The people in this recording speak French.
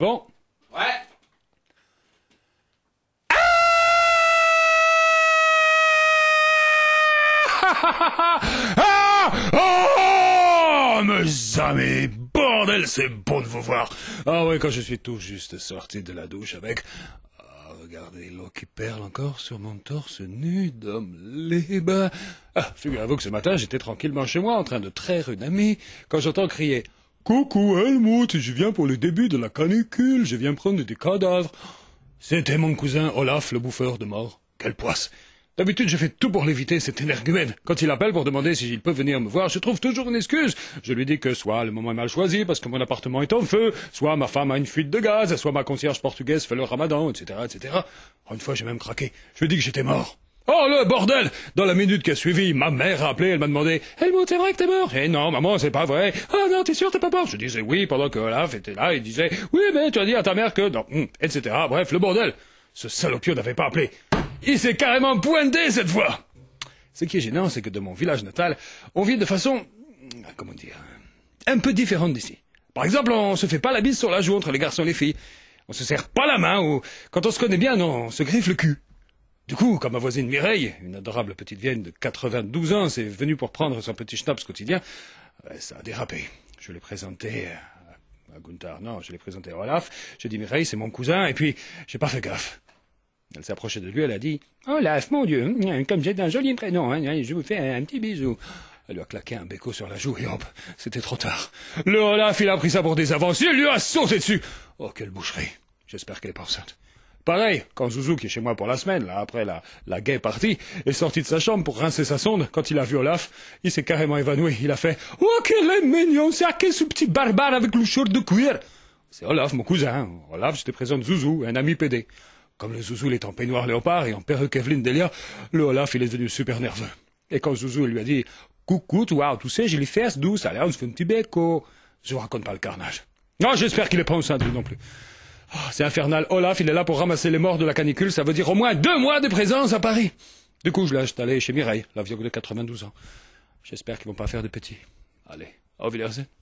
Bon. Ouais. Ah, mes amis, bordel, c'est bon de vous voir. Ah ouais, quand je suis tout juste sorti de la douche avec... Ah, regardez l'eau qui perle encore sur mon torse nu d'homme libre. Ah, figurez-vous que ce matin, j'étais tranquillement chez moi en train de traire une amie quand j'entends crier « Coucou Helmut, je viens pour le début de la canicule, je viens prendre des cadavres. » C'était mon cousin Olaf, le bouffeur de mort. Quelle poisse! D'habitude, je fais tout pour l'éviter, cet énergumène. Quand il appelle pour demander si il peut venir me voir, je trouve toujours une excuse. Je lui dis que soit le moment est mal choisi parce que mon appartement est en feu, soit ma femme a une fuite de gaz, soit ma concierge portugaise fait le ramadan, etc., etc. Une fois, j'ai même craqué. Je lui ai dit que j'étais mort. Oh, le bordel! Dans la minute qui a suivi, ma mère a appelé, elle m'a demandé « Helmut, c'est vrai que t'es mort ?» Eh non, maman, c'est pas vrai. « Ah non, t'es sûr, t'es pas mort ?» Je disais oui, pendant que Olaf était là, il disait « Oui, mais tu as dit à ta mère que... » Non, etc. Bref, le bordel. Ce salopio n'avait pas appelé. Il s'est carrément pointé cette fois. Ce qui est gênant, c'est que de mon village natal, on vit de façon... comment dire... un peu différente d'ici. Par exemple, on se fait pas la bise sur la joue entre les garçons et les filles. On se serre pas la main, ou quand on se connaît bien, non, on se griffe le cul. Du coup, quand ma voisine Mireille, une adorable petite vieille de 92 ans, s'est venue pour prendre son petit schnaps quotidien, ça a dérapé. Je l'ai présenté à Gunther, non, je l'ai présenté à Olaf. J'ai dit Mireille, c'est mon cousin, et puis j'ai pas fait gaffe. Elle s'est approchée de lui, elle a dit « Olaf, mon Dieu, comme j'ai un joli prénom, je vous fais un petit bisou. » Elle lui a claqué un béco sur la joue et hop, c'était trop tard. Le Olaf, il a pris ça pour des avancées, il lui a sauté dessus. Oh, quelle boucherie. J'espère qu'elle est pas enceinte. Pareil, quand Zouzou, qui est chez moi pour la semaine, là, après la gaie partie, est sorti de sa chambre pour rincer sa sonde, quand il a vu Olaf, il s'est carrément évanoui. Il a fait « Oh, quel est mignon, c'est à quel ce petit barbare avec le short de cuir ?» C'est Olaf, mon cousin. Olaf, je te présente Zouzou, un ami PD. Comme le Zouzou, il est en peignoir léopard et en perruque Evelyne Delia, le Olaf, il est devenu super nerveux. Et quand Zouzou lui a dit « Coucou, toi, tu sais, j'ai les fesses douces, allez, on se fait un petit béco. » Je vous raconte pas le carnage. Non, j'espère qu'il est pas enceinte, lui non plus. Oh, c'est infernal. Olaf, il est là pour ramasser les morts de la canicule, ça veut dire au moins 2 mois de présence à Paris. Du coup, je l'ai installé chez Mireille, la vieille de 92 ans. J'espère qu'ils vont pas faire de petits. Allez, au Wiedersehen.